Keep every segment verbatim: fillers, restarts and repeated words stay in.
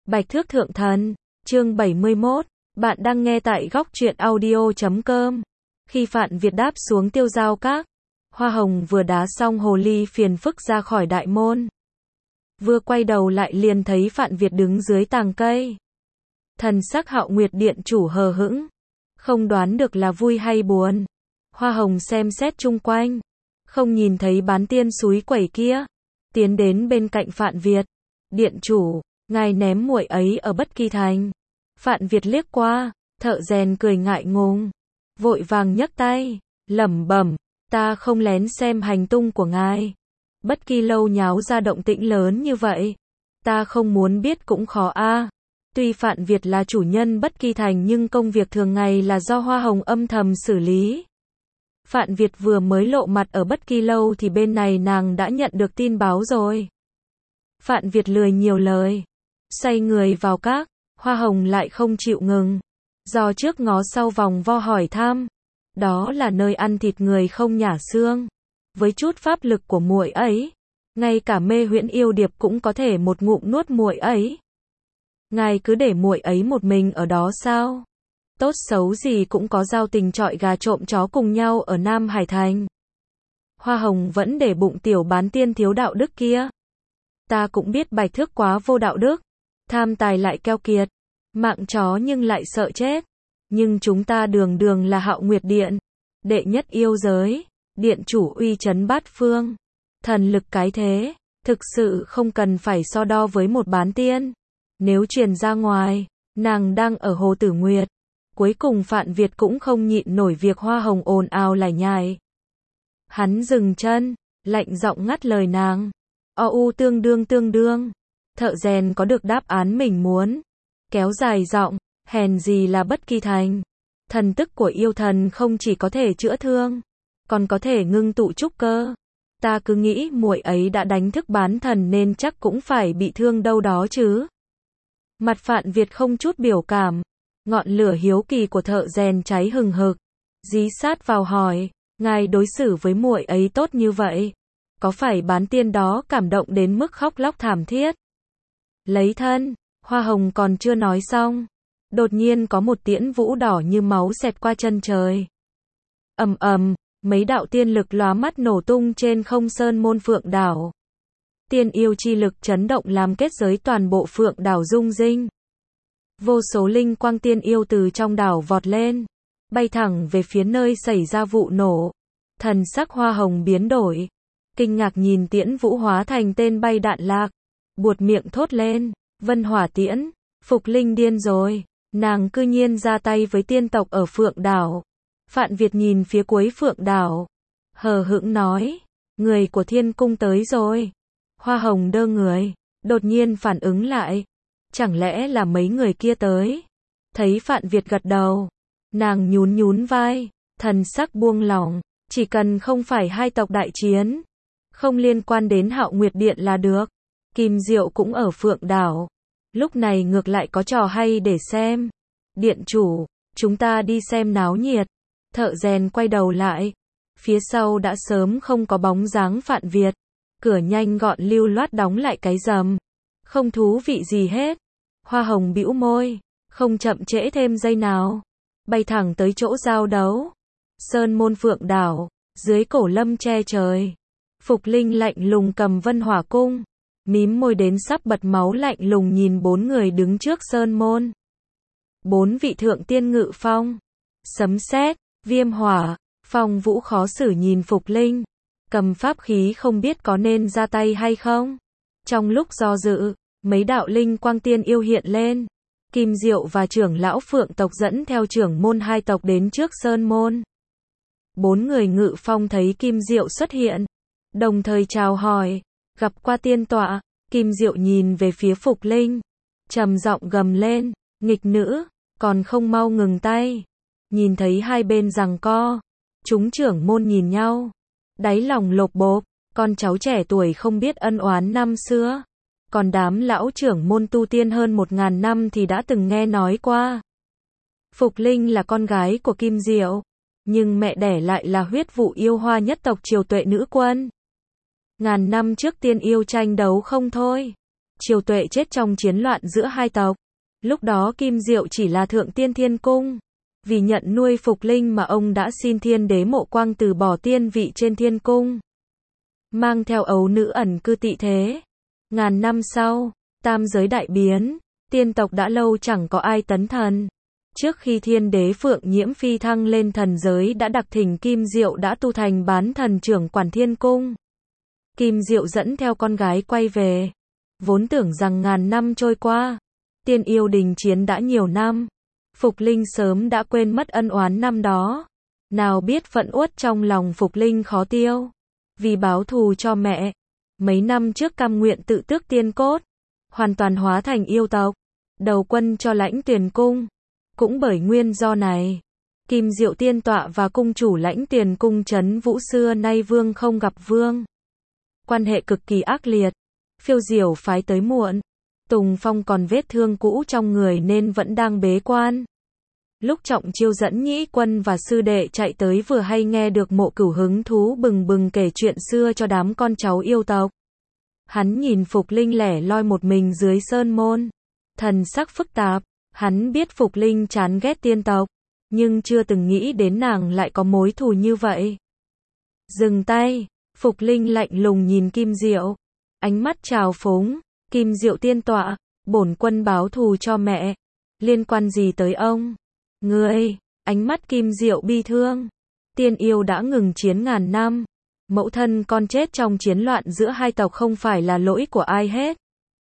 Bạch Thước Thượng Thần, chương bảy mươi mốt, bạn đang nghe tại góc truyện audio chấm com. Khi Phạn Việt đáp xuống Tiêu Giao Các, Hoa Hồng vừa đá xong hồ ly phiền phức ra khỏi đại môn. Vừa quay đầu lại liền thấy Phạn Việt đứng dưới tàng cây. Thần sắc Hạo Nguyệt Điện chủ hờ hững, không đoán được là vui hay buồn. Hoa Hồng xem xét chung quanh, không nhìn thấy bán tiên súi quẩy kia, tiến đến bên cạnh Phạn Việt. Điện chủ, ngài ném muội ấy ở Bất Kỳ Thành. Phạn Việt liếc qua, thợ rèn cười ngại ngùng, vội vàng nhấc tay, lẩm bẩm, ta không lén xem hành tung của ngài. Bất Kỳ lâu nháo ra động tĩnh lớn như vậy, ta không muốn biết cũng khó a. Tuy Phạn Việt là chủ nhân Bất Kỳ Thành nhưng công việc thường ngày là do Hoa Hồng âm thầm xử lý. Phạn Việt vừa mới lộ mặt ở Bất Kỳ lâu thì bên này nàng đã nhận được tin báo rồi. Phạn Việt lười nhiều lời, xoay người vào các. Hoa Hồng lại không chịu ngừng, do trước ngó sau vòng vo hỏi thăm. Đó là nơi ăn thịt người không nhả xương. Với chút pháp lực của muội ấy, ngay cả Mê Huyễn Yêu Điệp cũng có thể một ngụm nuốt muội ấy. Ngài cứ để muội ấy một mình ở đó sao? Tốt xấu gì cũng có giao tình trọi gà trộm chó cùng nhau ở Nam Hải Thành. Hoa Hồng vẫn để bụng tiểu bán tiên thiếu đạo đức kia. Ta cũng biết Bạch Thước quá vô đạo đức, tham tài lại keo kiệt, mạng chó nhưng lại sợ chết. Nhưng chúng ta đường đường là Hạo Nguyệt Điện, đệ nhất yêu giới, điện chủ uy chấn bát phương, thần lực cái thế, thực sự không cần phải so đo với một bán tiên. Nếu truyền ra ngoài, nàng đang ở Hồ Tử Nguyệt. Cuối cùng Phạn Việt cũng không nhịn nổi việc Hoa Hồng ồn ào lải nhải. Hắn dừng chân, lạnh giọng ngắt lời nàng. O u tương đương tương đương. Thợ rèn có được đáp án mình muốn. Kéo dài giọng, hèn gì là Bất Kỳ Thành. Thần tức của yêu thần không chỉ có thể chữa thương, còn có thể ngưng tụ trúc cơ. Ta cứ nghĩ muội ấy đã đánh thức bán thần nên chắc cũng phải bị thương đâu đó chứ. Mặt Phạn Việt không chút biểu cảm, ngọn lửa hiếu kỳ của thợ rèn cháy hừng hực, dí sát vào hỏi, ngài đối xử với muội ấy tốt như vậy, có phải bán tiên đó cảm động đến mức khóc lóc thảm thiết? Lấy thân, Hoa Hồng còn chưa nói xong, đột nhiên có một tiễn vũ đỏ như máu xẹt qua chân trời. Ầm ầm, mấy đạo tiên lực lóa mắt nổ tung trên không sơn môn Phượng Đảo. Tiên yêu chi lực chấn động làm kết giới toàn bộ Phượng Đảo rung rinh. Vô số linh quang tiên yêu từ trong đảo vọt lên, bay thẳng về phía nơi xảy ra vụ nổ. Thần sắc Hoa Hồng biến đổi, kinh ngạc nhìn tiễn vũ hóa thành tên bay đạn lạc, buột miệng thốt lên, Vân Hỏa Tiễn, Phục Linh điên rồi, nàng cư nhiên ra tay với tiên tộc ở Phượng Đảo. Phạn Việt nhìn phía cuối Phượng Đảo, hờ hững nói, người của Thiên Cung tới rồi. Hoa Hồng đơ người, đột nhiên phản ứng lại, chẳng lẽ là mấy người kia tới? Thấy Phạn Việt gật đầu, nàng nhún nhún vai, thần sắc buông lỏng, chỉ cần không phải hai tộc đại chiến, không liên quan đến Hạo Nguyệt Điện là được. Kim Diệu cũng ở Phượng Đảo, lúc này ngược lại có trò hay để xem. Điện chủ, chúng ta đi xem náo nhiệt. Thợ rèn quay đầu lại, phía sau đã sớm không có bóng dáng Phạn Việt, cửa nhanh gọn lưu loát đóng lại cái rầm, không thú vị gì hết. Hoa Hồng bĩu môi, không chậm trễ thêm giây nào, bay thẳng tới chỗ giao đấu. Sơn môn Phượng Đảo, dưới cổ lâm che trời, Phục Linh lạnh lùng cầm Vân Hỏa cung, mím môi đến sắp bật máu lạnh lùng nhìn bốn người đứng trước sơn môn. Bốn vị thượng tiên ngự phong, sấm sét, viêm hỏa, phong vũ khó xử nhìn Phục Linh, cầm pháp khí không biết có nên ra tay hay không. Trong lúc do dự, mấy đạo linh quang tiên yêu hiện lên. Kim Diệu và trưởng lão Phượng tộc dẫn theo trưởng môn hai tộc đến trước sơn môn. Bốn người ngự phong thấy Kim Diệu xuất hiện, đồng thời chào hỏi, gặp qua tiên tọa. Kim Diệu nhìn về phía Phục Linh, trầm giọng gầm lên, nghịch nữ, còn không mau ngừng tay. Nhìn thấy hai bên giằng co, chúng trưởng môn nhìn nhau, đáy lòng lột bột, con cháu trẻ tuổi không biết ân oán năm xưa. Còn đám lão trưởng môn tu tiên hơn một ngàn năm thì đã từng nghe nói qua. Phục Linh là con gái của Kim Diệu, nhưng mẹ đẻ lại là huyết vụ yêu hoa nhất tộc Triều Tuệ nữ quân. Ngàn năm trước tiên yêu tranh đấu không thôi, Triều Tuệ chết trong chiến loạn giữa hai tộc. Lúc đó Kim Diệu chỉ là thượng tiên thiên cung. Vì nhận nuôi Phục Linh mà ông đã xin thiên đế Mộ Quang từ bỏ tiên vị trên thiên cung. Mang theo ấu nữ ẩn cư tị thế. Ngàn năm sau, tam giới đại biến, tiên tộc đã lâu chẳng có ai tấn thần. Trước khi thiên đế Phượng Nhiễm phi thăng lên thần giới đã đặc thỉnh Kim Diệu đã tu thành bán thần trưởng quản thiên cung. Kim Diệu dẫn theo con gái quay về. Vốn tưởng rằng ngàn năm trôi qua, tiên yêu đình chiến đã nhiều năm. Phục Linh sớm đã quên mất ân oán năm đó. Nào biết phẫn uất trong lòng Phục Linh khó tiêu. Vì báo thù cho mẹ, mấy năm trước cam nguyện tự tước tiên cốt, hoàn toàn hóa thành yêu tộc, đầu quân cho Lãnh Tuyền cung. Cũng bởi nguyên do này, Kim Diệu tiên tọa và cung chủ Lãnh Tuyền cung Trấn Vũ xưa nay vương không gặp vương. Quan hệ cực kỳ ác liệt, phiêu diểu phái tới muộn. Tùng Phong còn vết thương cũ trong người nên vẫn đang bế quan. Lúc Trọng Chiêu dẫn nhĩ quân và sư đệ chạy tới vừa hay nghe được Mộ Cửu hứng thú bừng bừng kể chuyện xưa cho đám con cháu yêu tộc. Hắn nhìn Phục Linh lẻ loi một mình dưới sơn môn. Thần sắc phức tạp, hắn biết Phục Linh chán ghét tiên tộc, nhưng chưa từng nghĩ đến nàng lại có mối thù như vậy. Dừng tay, Phục Linh lạnh lùng nhìn Kim Diệu, ánh mắt trào phúng. Kim Diệu tiên tọa, bổn quân báo thù cho mẹ, liên quan gì tới ông? Ngươi, ánh mắt Kim Diệu bi thương. Tiên yêu đã ngừng chiến ngàn năm, mẫu thân con chết trong chiến loạn giữa hai tộc không phải là lỗi của ai hết.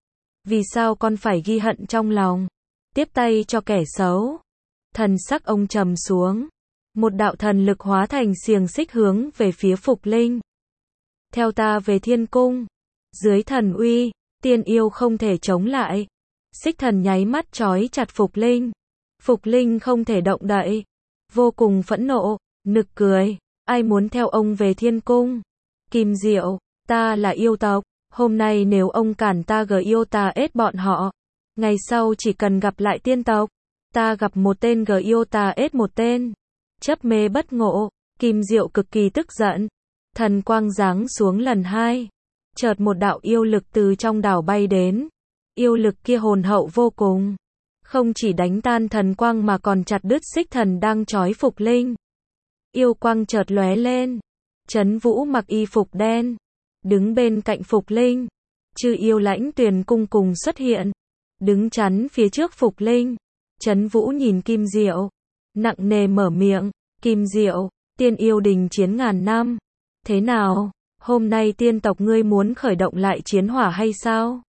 Vì sao con phải ghi hận trong lòng, tiếp tay cho kẻ xấu? Thần sắc ông trầm xuống, một đạo thần lực hóa thành xiềng xích hướng về phía Phục Linh. Theo ta về thiên cung, dưới thần uy, tiên yêu không thể chống lại. Xích thần nháy mắt trói chặt Phục Linh. Phục Linh không thể động đậy. Vô cùng phẫn nộ, nực cười. Ai muốn theo ông về thiên cung? Kim Diệu, ta là yêu tộc. Hôm nay nếu ông cản ta gờ yêu ta ết bọn họ. Ngày sau chỉ cần gặp lại tiên tộc, ta gặp một tên gờ yêu ta ết một tên. Chấp mê bất ngộ, Kim Diệu cực kỳ tức giận. Thần quang giáng xuống lần hai. Chợt một đạo yêu lực từ trong đảo bay đến. Yêu lực kia hồn hậu vô cùng. Không chỉ đánh tan thần quang mà còn chặt đứt xích thần đang trói Phục Linh. Yêu quang chợt lóe lên. Trấn Vũ mặc y phục đen, đứng bên cạnh Phục Linh. Chư yêu Lãnh Tuyền cung cùng xuất hiện, đứng chắn phía trước Phục Linh. Trấn Vũ nhìn Kim Diệu, nặng nề mở miệng. Kim Diệu, tiên yêu đình chiến ngàn năm. Thế nào? Hôm nay tiên tộc ngươi muốn khởi động lại chiến hỏa hay sao?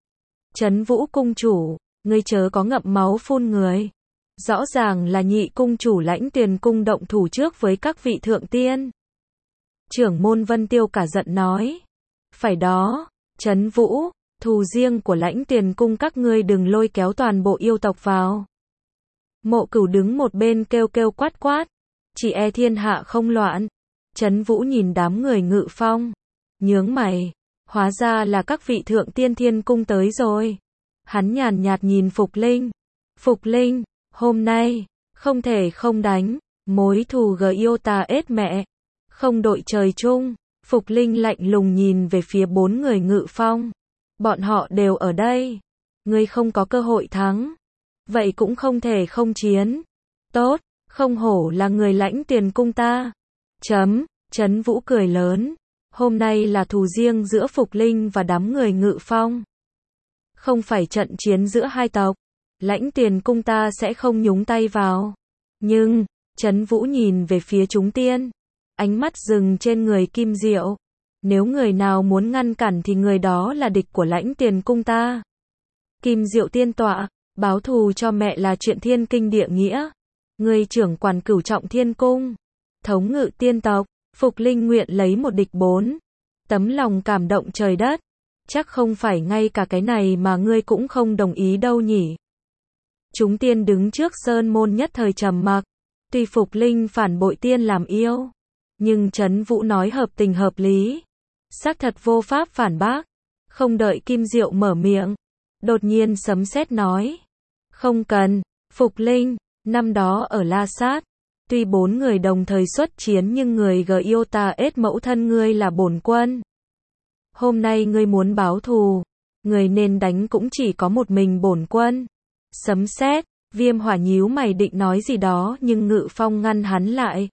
Trấn Vũ cung chủ, ngươi chớ có ngậm máu phun người. Rõ ràng là nhị cung chủ Lãnh Tuyền cung động thủ trước với các vị thượng tiên. Trưởng môn Vân Tiêu cả giận nói. Phải đó, Trấn Vũ, thù riêng của Lãnh Tuyền cung các ngươi đừng lôi kéo toàn bộ yêu tộc vào. Mộ Cửu đứng một bên kêu kêu quát quát. Chỉ e thiên hạ không loạn. Trấn Vũ nhìn đám người Ngự Phong, nhướng mày, hóa ra là các vị thượng tiên thiên cung tới rồi. Hắn nhàn nhạt nhìn Phục Linh. Phục Linh, hôm nay, không thể không đánh, mối thù gờ yêu ta ết mẹ, không đội trời chung. Phục Linh lạnh lùng nhìn về phía bốn người Ngự Phong. Bọn họ đều ở đây. Ngươi không có cơ hội thắng. Vậy cũng không thể không chiến. Tốt, không hổ là người Lãnh Tuyền cung ta. Chấm, Trấn Vũ cười lớn. Hôm nay là thù riêng giữa Phục Linh và đám người Ngự Phong. Không phải trận chiến giữa hai tộc. Lãnh Tuyền cung ta sẽ không nhúng tay vào. Nhưng, Trấn Vũ nhìn về phía chúng tiên. Ánh mắt dừng trên người Kim Diệu. Nếu người nào muốn ngăn cản thì người đó là địch của Lãnh Tuyền cung ta. Kim Diệu tiên tọa, báo thù cho mẹ là chuyện thiên kinh địa nghĩa. Người trưởng quản Cửu Trọng Thiên cung, thống ngự tiên tộc. Phục Linh nguyện lấy một địch bốn. Tấm lòng cảm động trời đất. Chắc không phải ngay cả cái này mà ngươi cũng không đồng ý đâu nhỉ. Chúng tiên đứng trước sơn môn nhất thời trầm mặc. Tuy Phục Linh phản bội tiên làm yêu, nhưng Trấn Vũ nói hợp tình hợp lý. Xác thật vô pháp phản bác. Không đợi Kim Diệu mở miệng, đột nhiên sấm sét nói. Không cần, Phục Linh, năm đó ở La Sát, tuy bốn người đồng thời xuất chiến nhưng người gờ yêu ta ết mẫu thân ngươi là bổn quân. Hôm nay ngươi muốn báo thù, Người nên đánh cũng chỉ có một mình bổn quân. Sấm sét, Viêm Hỏa nhíu mày định nói gì đó nhưng Ngự Phong ngăn hắn lại.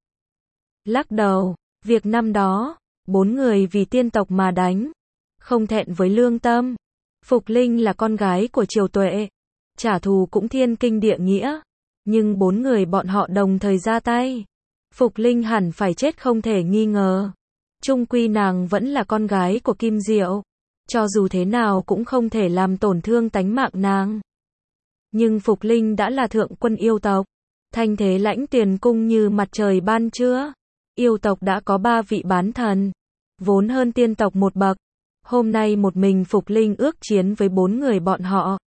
Lắc đầu, việc năm đó, bốn người vì tiên tộc mà đánh, không thẹn với lương tâm. Phục Linh là con gái của Triều Tuệ, trả thù cũng thiên kinh địa nghĩa, nhưng bốn người bọn họ đồng thời ra tay. Phục Linh hẳn phải chết không thể nghi ngờ. Chung quy nàng vẫn là con gái của Kim Diệu, cho dù thế nào cũng không thể làm tổn thương tánh mạng nàng. Nhưng Phục Linh đã là thượng quân yêu tộc, thanh thế lãnh Tuyền cung như mặt trời ban trưa. Yêu tộc đã có ba vị bán thần, vốn hơn tiên tộc một bậc. Hôm nay một mình Phục Linh ước chiến với bốn người bọn họ.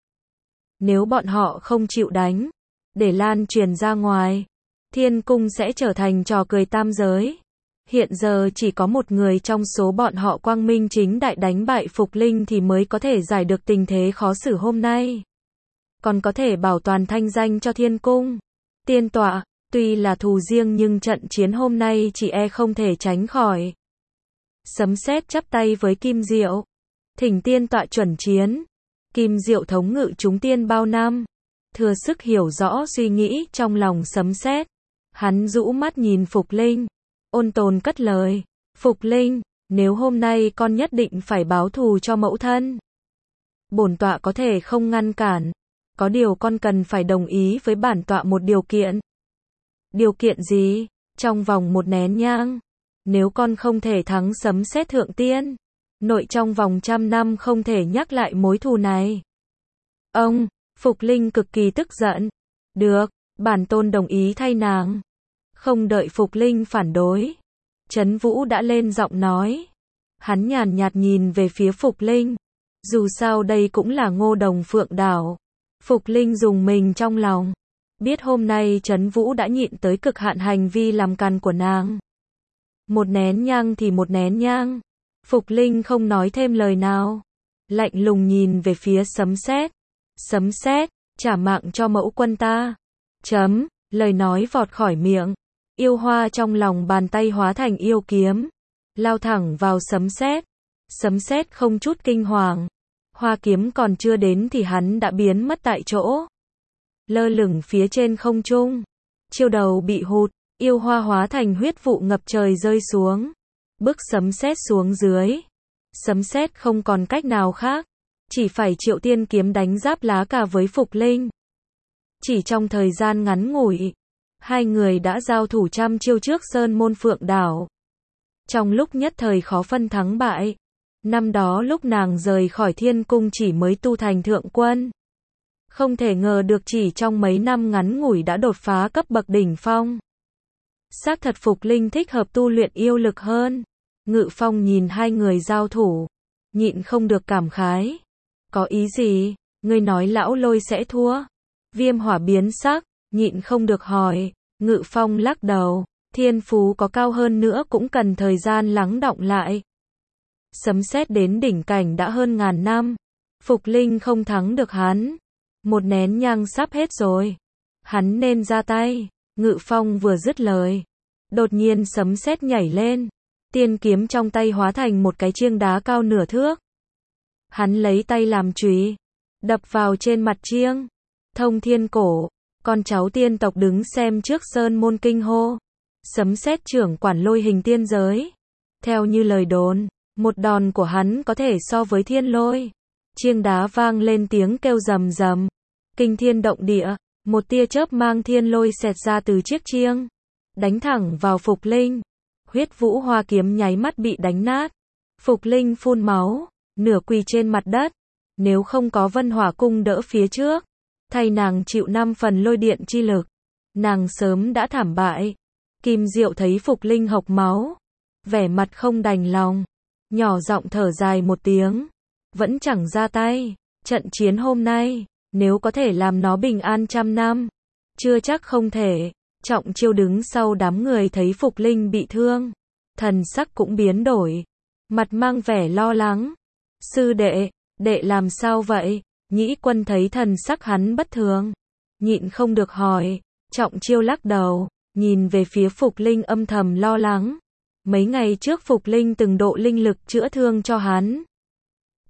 Nếu bọn họ không chịu đánh, để lan truyền ra ngoài, thiên cung sẽ trở thành trò cười tam giới. Hiện giờ chỉ có một người trong số bọn họ quang minh chính đại đánh bại Phục Linh thì mới có thể giải được tình thế khó xử hôm nay. Còn có thể bảo toàn thanh danh cho thiên cung. Tiên tọa, tuy là thù riêng nhưng trận chiến hôm nay chỉ e không thể tránh khỏi. Sấm sét chắp tay với Kim Diệu, thỉnh tiên tọa chuẩn chiến. Kim Diệu thống ngự chúng tiên bao năm, thừa sức hiểu rõ suy nghĩ trong lòng Sấm sét. Hắn rũ mắt nhìn Phục Linh, ôn tồn cất lời, Phục Linh, nếu hôm nay con nhất định phải báo thù cho mẫu thân, bổn tọa có thể không ngăn cản, có điều con cần phải đồng ý với bản tọa một điều kiện. Điều kiện gì? Trong vòng một nén nhang, nếu con không thể thắng Sấm sét thượng tiên, nội trong vòng trăm năm không thể nhắc lại mối thù này. Ông, Phục Linh cực kỳ tức giận. Được, bản tôn đồng ý thay nàng. Không đợi Phục Linh phản đối, Trấn Vũ đã lên giọng nói. Hắn nhàn nhạt nhìn về phía Phục Linh. Dù sao đây cũng là Ngô Đồng Phượng Đảo. Phục Linh dùng mình trong lòng. Biết hôm nay Trấn Vũ đã nhịn tới cực hạn hành vi làm càn của nàng. Một nén nhang thì một nén nhang. Phục Linh không nói thêm lời nào. Lạnh lùng nhìn về phía Sấm sét. Sấm sét, trả mạng cho mẫu quân ta. Chấm, lời nói vọt khỏi miệng. Yêu hoa trong lòng bàn tay hóa thành yêu kiếm, lao thẳng vào Sấm sét. Sấm sét không chút kinh hoàng. Hoa kiếm còn chưa đến thì hắn đã biến mất tại chỗ. Lơ lửng phía trên không trung. Chiêu đầu bị hụt, yêu hoa hóa thành huyết vụ ngập trời rơi xuống. Bức Sấm sét xuống dưới. Sấm sét không còn cách nào khác, chỉ phải triệu tiên kiếm đánh giáp lá cà với Phục Linh. Chỉ trong thời gian ngắn ngủi, hai người đã giao thủ trăm chiêu trước Sơn Môn Phượng Đảo. Trong lúc nhất thời khó phân thắng bại. Năm đó lúc nàng rời khỏi thiên cung chỉ mới tu thành thượng quân. Không thể ngờ được chỉ trong mấy năm ngắn ngủi đã đột phá cấp bậc đỉnh phong. Xác thật Phục Linh thích hợp tu luyện yêu lực hơn. Ngự Phong nhìn hai người giao thủ, nhịn không được cảm khái. Có ý gì? Ngươi nói lão Lôi sẽ thua? Viêm Hỏa biến sắc, nhịn không được hỏi. Ngự Phong lắc đầu, thiên phú có cao hơn nữa cũng cần thời gian lắng đọng lại. Sấm sét đến đỉnh cảnh đã hơn ngàn năm, Phục Linh không thắng được hắn. Một nén nhang sắp hết rồi, hắn nên ra tay. Ngự Phong vừa dứt lời, đột nhiên Sấm sét nhảy lên, tiên kiếm trong tay hóa thành một cái chiêng đá cao nửa thước. Hắn lấy tay làm chùy, đập vào trên mặt chiêng. Thông Thiên Cổ, con cháu tiên tộc đứng xem trước Sơn Môn kinh hô. Sấm sét trưởng quản lôi hình tiên giới. Theo như lời đồn, một đòn của hắn có thể so với thiên lôi. Chiêng đá vang lên tiếng kêu rầm rầm, kinh thiên động địa. Một tia chớp mang thiên lôi xẹt ra từ chiếc chiêng, đánh thẳng vào Phục Linh. Huyết Vũ Hoa kiếm nháy mắt bị đánh nát. Phục Linh phun máu, nửa quỳ trên mặt đất. Nếu không có Vân Hỏa cung đỡ phía trước, thay nàng chịu năm phần lôi điện chi lực, nàng sớm đã thảm bại. Kim Diệu thấy Phục Linh hộc máu, vẻ mặt không đành lòng, nhỏ giọng thở dài một tiếng, vẫn chẳng ra tay. Trận chiến hôm nay, nếu có thể làm nó bình an trăm năm, chưa chắc không thể. Trọng Chiêu đứng sau đám người thấy Phục Linh bị thương, thần sắc cũng biến đổi, mặt mang vẻ lo lắng. Sư đệ, đệ làm sao vậy? Nhĩ Quân thấy thần sắc hắn bất thường, nhịn không được hỏi. Trọng Chiêu lắc đầu, nhìn về phía Phục Linh âm thầm lo lắng. Mấy ngày trước Phục Linh từng độ linh lực chữa thương cho hắn.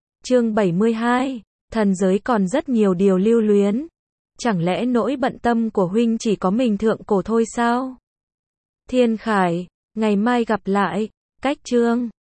Chương bảy mươi hai. Thần giới còn rất nhiều điều lưu luyến. Chẳng lẽ nỗi bận tâm của huynh chỉ có mình thượng cổ thôi sao? Thiên Khải, ngày mai gặp lại. Cách chương